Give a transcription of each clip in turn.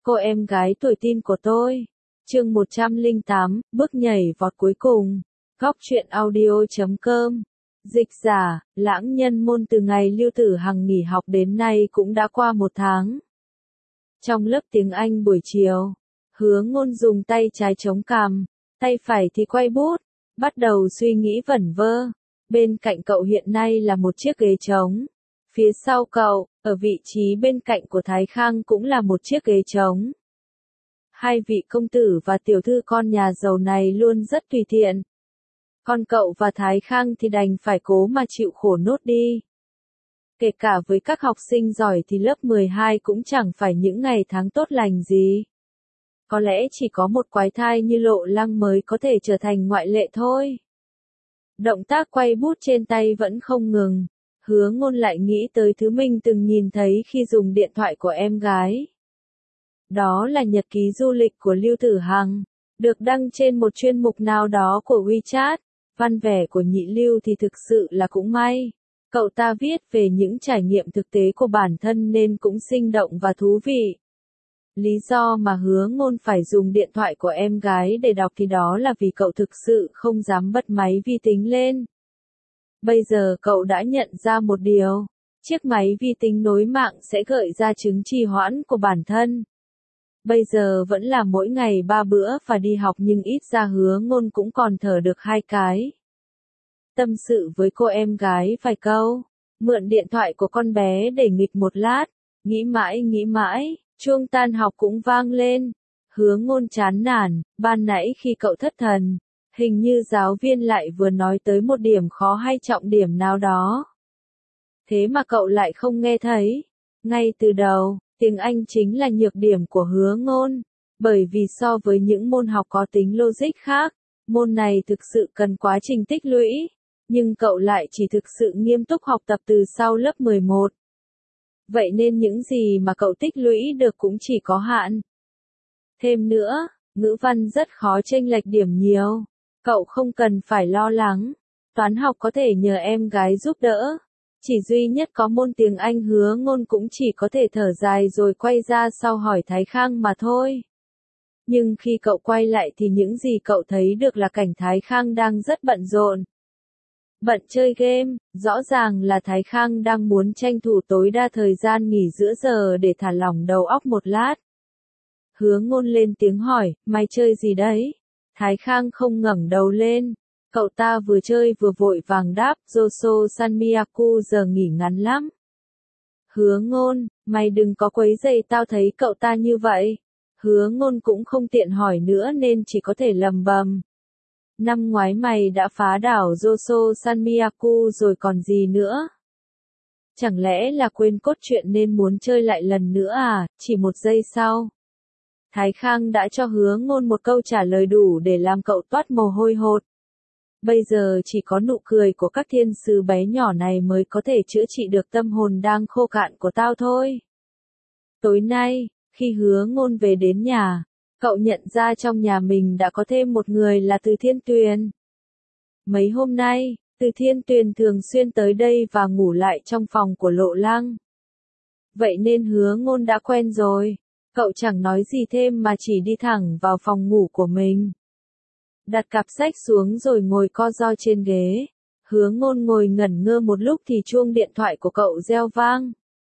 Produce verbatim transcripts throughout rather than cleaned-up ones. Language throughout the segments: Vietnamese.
Cô em gái tuổi teen của tôi. Chương một trăm lẻ tám, bước nhảy vọt cuối cùng. Góc truyện audio chấm com. Dịch giả, lãng nhân môn. Từ ngày Lưu Tử Hằng nghỉ học đến nay cũng đã qua một tháng. Trong lớp tiếng Anh buổi chiều, Hứa Ngôn dùng tay trái chống cằm, tay phải thì quay bút, bắt đầu suy nghĩ vẩn vơ. Bên cạnh cậu hiện nay là một chiếc ghế trống. Phía sau cậu, ở vị trí bên cạnh của Thái Khang cũng là một chiếc ghế trống. Hai vị công tử và tiểu thư con nhà giàu này luôn rất tùy tiện. Còn cậu và Thái Khang thì đành phải cố mà chịu khổ nốt đi. Kể cả với các học sinh giỏi thì lớp mười hai cũng chẳng phải những ngày tháng tốt lành gì. Có lẽ chỉ có một quái thai như Lộ Lăng mới có thể trở thành ngoại lệ thôi. Động tác quay bút trên tay vẫn không ngừng. Hứa Ngôn lại nghĩ tới thứ mình từng nhìn thấy khi dùng điện thoại của em gái. Đó là nhật ký du lịch của Lưu Tử Hằng, được đăng trên một chuyên mục nào đó của WeChat. Văn vẻ của nhị Lưu thì thực sự là cũng may. Cậu ta viết về những trải nghiệm thực tế của bản thân nên cũng sinh động và thú vị. Lý do mà Hứa Ngôn phải dùng điện thoại của em gái để đọc thì đó là vì cậu thực sự không dám bật máy vi tính lên. Bây giờ cậu đã nhận ra một điều, chiếc máy vi tính nối mạng sẽ gợi ra chứng trì hoãn của bản thân. Bây giờ vẫn là mỗi ngày ba bữa và đi học nhưng ít ra Hứa Ngôn cũng còn thở được hai cái. Tâm sự với cô em gái vài câu, mượn điện thoại của con bé để nghịch một lát, nghĩ mãi nghĩ mãi, chuông tan học cũng vang lên. Hứa Ngôn chán nản, ban nãy khi cậu thất thần, hình như giáo viên lại vừa nói tới một điểm khó hay trọng điểm nào đó. Thế mà cậu lại không nghe thấy. Ngay từ đầu, tiếng Anh chính là nhược điểm của Hứa Ngôn, bởi vì so với những môn học có tính logic khác, môn này thực sự cần quá trình tích lũy, nhưng cậu lại chỉ thực sự nghiêm túc học tập từ sau lớp mười một. Vậy nên những gì mà cậu tích lũy được cũng chỉ có hạn. Thêm nữa, ngữ văn rất khó chênh lệch điểm nhiều. Cậu không cần phải lo lắng, toán học có thể nhờ em gái giúp đỡ. Chỉ duy nhất có môn tiếng Anh Hứa Ngôn cũng chỉ có thể thở dài rồi quay ra sau hỏi Thái Khang mà thôi. Nhưng khi cậu quay lại thì những gì cậu thấy được là cảnh Thái Khang đang rất bận rộn. Bận chơi game, rõ ràng là Thái Khang đang muốn tranh thủ tối đa thời gian nghỉ giữa giờ để thả lỏng đầu óc một lát. Hứa Ngôn lên tiếng hỏi, mày chơi gì đấy? Thái Khang không ngẩng đầu lên. Cậu ta vừa chơi vừa vội vàng đáp, Joso Sanmiyaku giờ nghỉ ngắn lắm. Hứa Ngôn, mày đừng có quấy rầy tao thấy cậu ta như vậy. Hứa Ngôn cũng không tiện hỏi nữa nên chỉ có thể lầm bầm. Năm ngoái mày đã phá đảo Joso Sanmiyaku rồi còn gì nữa? Chẳng lẽ là quên cốt truyện nên muốn chơi lại lần nữa à? Chỉ một giây sau, Thái Khang đã cho Hứa Ngôn một câu trả lời đủ để làm cậu toát mồ hôi hột. Bây giờ chỉ có nụ cười của các thiên sứ bé nhỏ này mới có thể chữa trị được tâm hồn đang khô cạn của tao thôi. Tối nay, khi Hứa Ngôn về đến nhà, cậu nhận ra trong nhà mình đã có thêm một người là Từ Thiên Tuyền. Mấy hôm nay, Từ Thiên Tuyền thường xuyên tới đây và ngủ lại trong phòng của Lộ Lăng. Vậy nên Hứa Ngôn đã quen rồi. Cậu chẳng nói gì thêm mà chỉ đi thẳng vào phòng ngủ của mình. Đặt cặp sách xuống rồi ngồi co ro trên ghế. Hứa Ngôn ngồi ngẩn ngơ một lúc thì chuông điện thoại của cậu reo vang.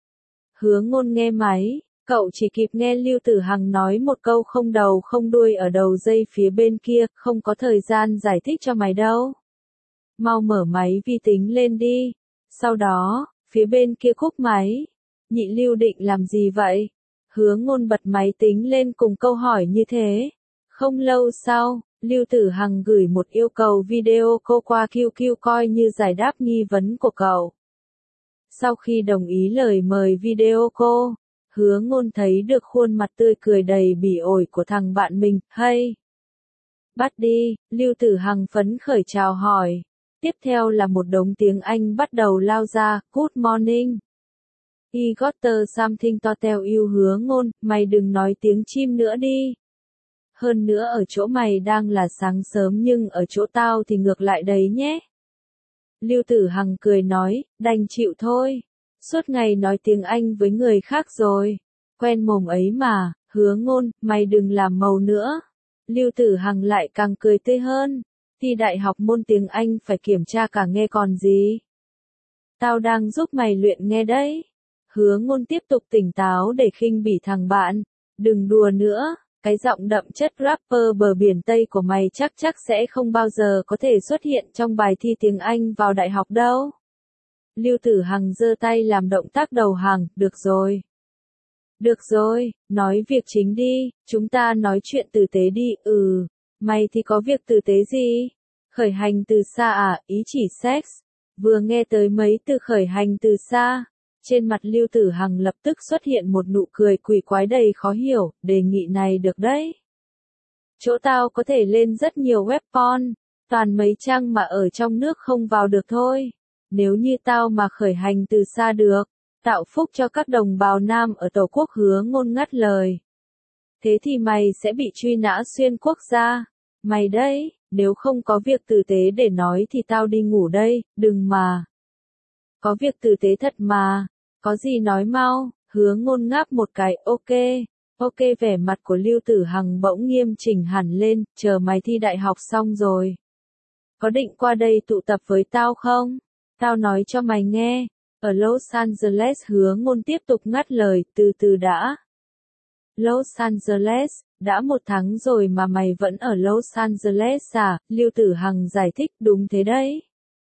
Hứa Ngôn nghe máy, cậu chỉ kịp nghe Lưu Tử Hằng nói một câu không đầu không đuôi ở đầu dây phía bên kia, không có thời gian giải thích cho mày đâu. Mau mở máy vi tính lên đi. Sau đó, phía bên kia cúp máy. Nhị Lưu định làm gì vậy? Hứa Ngôn bật máy tính lên cùng câu hỏi như thế. Không lâu sau, Lưu Tử Hằng gửi một yêu cầu video call qua quy quy coi như giải đáp nghi vấn của cậu. Sau khi đồng ý lời mời video call, Hứa Ngôn thấy được khuôn mặt tươi cười đầy bỉ ổi của thằng bạn mình. Hey! Bắt đi, Lưu Tử Hằng phấn khởi chào hỏi. Tiếp theo là một đống tiếng Anh bắt đầu lao ra. Good morning. I got something to tell you. Hứa Ngôn, mày đừng nói tiếng chim nữa đi. Hơn nữa ở chỗ mày đang là sáng sớm nhưng ở chỗ tao thì ngược lại đấy nhé. Lưu Tử Hằng cười nói, đành chịu thôi. Suốt ngày nói tiếng Anh với người khác rồi. Quen mồm ấy mà, Hứa Ngôn, mày đừng làm màu nữa. Lưu Tử Hằng lại càng cười tươi hơn. Thi đại học môn tiếng Anh phải kiểm tra cả nghe còn gì. Tao đang giúp mày luyện nghe đấy. Hứa Ngôn tiếp tục tỉnh táo để khinh bỉ thằng bạn. Đừng đùa nữa, cái giọng đậm chất rapper bờ biển Tây của mày chắc chắc sẽ không bao giờ có thể xuất hiện trong bài thi tiếng Anh vào đại học đâu. Lưu Tử Hằng giơ tay làm động tác đầu hàng, được rồi. Được rồi, nói việc chính đi, chúng ta nói chuyện tử tế đi, ừ, mày thì có việc tử tế gì? Khởi hành từ xa à, ý chỉ sex. Vừa nghe tới mấy từ khởi hành từ xa, trên mặt Lưu Tử Hằng lập tức xuất hiện một nụ cười quỷ quái đầy khó hiểu, đề nghị này được đấy. Chỗ tao có thể lên rất nhiều web porn, toàn mấy trang mà ở trong nước không vào được thôi. Nếu như tao mà khởi hành từ xa được, tạo phúc cho các đồng bào nam ở Tổ quốc. Hứa Ngôn ngắt lời. Thế thì mày sẽ bị truy nã xuyên quốc gia. Mày đấy, nếu không có việc tử tế để nói thì tao đi ngủ đây, đừng mà. Có việc tử tế thật mà, có gì nói mau. Hứa Ngôn ngáp một cái, ok, ok. Vẻ mặt của Lưu Tử Hằng bỗng nghiêm chỉnh hẳn lên, chờ mày thi đại học xong rồi. Có định qua đây tụ tập với tao không? Tao nói cho mày nghe. Ở Los Angeles. Hứa Ngôn tiếp tục ngắt lời, từ từ đã. Los Angeles, đã một tháng rồi mà mày vẫn ở Los Angeles à? Lưu Tử Hằng giải thích, đúng thế đấy.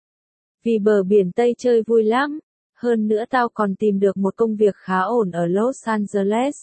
Vì bờ biển Tây chơi vui lắm. Hơn nữa tao còn tìm được một công việc khá ổn ở Los Angeles.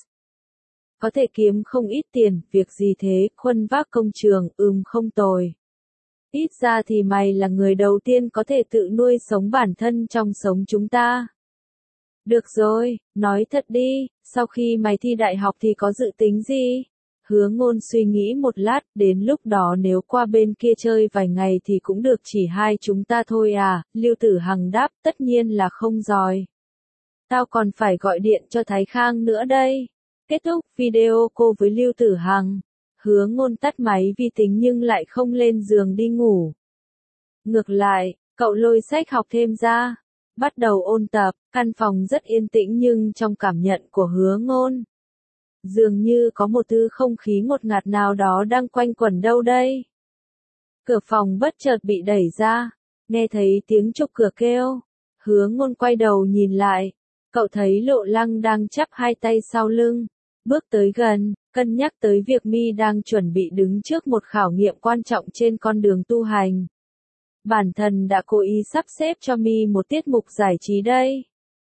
Có thể kiếm không ít tiền, việc gì thế, khuân vác công trường, ừm không tồi. Ít ra thì mày là người đầu tiên có thể tự nuôi sống bản thân trong sống chúng ta. Được rồi, nói thật đi, sau khi mày thi đại học thì có dự tính gì? Hứa Ngôn suy nghĩ một lát, đến lúc đó nếu qua bên kia chơi vài ngày thì cũng được, chỉ hai chúng ta thôi à. Lưu Tử Hằng đáp, tất nhiên là không rồi. Tao còn phải gọi điện cho Thái Khang nữa đây. Kết thúc video cô với Lưu Tử Hằng. Hứa Ngôn tắt máy vi tính nhưng lại không lên giường đi ngủ. Ngược lại, cậu lôi sách học thêm ra, bắt đầu ôn tập. Căn phòng rất yên tĩnh nhưng trong cảm nhận của Hứa Ngôn, dường như có một thứ không khí ngột ngạt nào đó đang quanh quẩn đâu đây. Cửa phòng bất chợt bị đẩy ra, nghe thấy tiếng chụp cửa kêu. Hứa Ngôn quay đầu nhìn lại, cậu thấy Lộ Lăng đang chắp hai tay sau lưng, bước tới gần, cân nhắc tới việc mi đang chuẩn bị đứng trước một khảo nghiệm quan trọng trên con đường tu hành. Bản thân đã cố ý sắp xếp cho mi một tiết mục giải trí đây.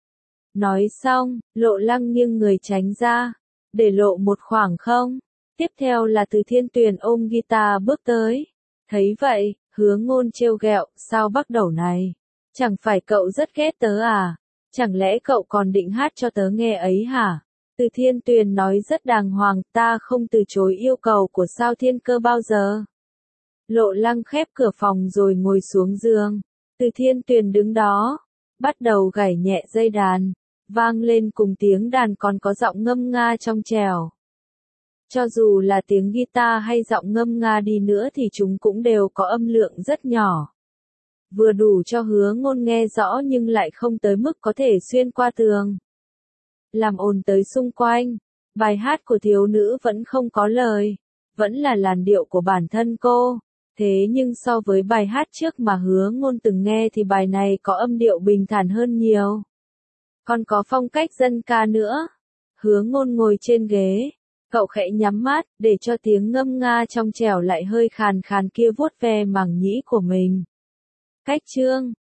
Nói xong, Lộ Lăng nghiêng người tránh ra, để lộ một khoảng không. Tiếp theo là Từ Thiên Tuyền ôm guitar bước tới. Thấy vậy, Hứa Ngôn trêu ghẹo, sao bắt đầu này? Chẳng phải cậu rất ghét tớ à? Chẳng lẽ cậu còn định hát cho tớ nghe ấy hả? Từ Thiên Tuyền nói rất đàng hoàng, ta không từ chối yêu cầu của Sao Thiên Cơ bao giờ. Lộ Lăng khép cửa phòng rồi ngồi xuống giường. Từ Thiên Tuyền đứng đó, bắt đầu gảy nhẹ dây đàn, vang lên cùng tiếng đàn còn có giọng ngâm nga trong trẻo. Cho dù là tiếng guitar hay giọng ngâm nga đi nữa thì chúng cũng đều có âm lượng rất nhỏ. Vừa đủ cho Hứa Ngôn nghe rõ nhưng lại không tới mức có thể xuyên qua tường, làm ồn tới xung quanh. Bài hát của thiếu nữ vẫn không có lời, vẫn là làn điệu của bản thân cô. Thế nhưng so với bài hát trước mà Hứa Ngôn từng nghe thì bài này có âm điệu bình thản hơn nhiều. Còn có phong cách dân ca nữa. Hứa Ngôn ngồi trên ghế, cậu khẽ nhắm mắt, để cho tiếng ngâm nga trong trẻo lại hơi khàn khàn kia vuốt ve màng nhĩ của mình. Cách chương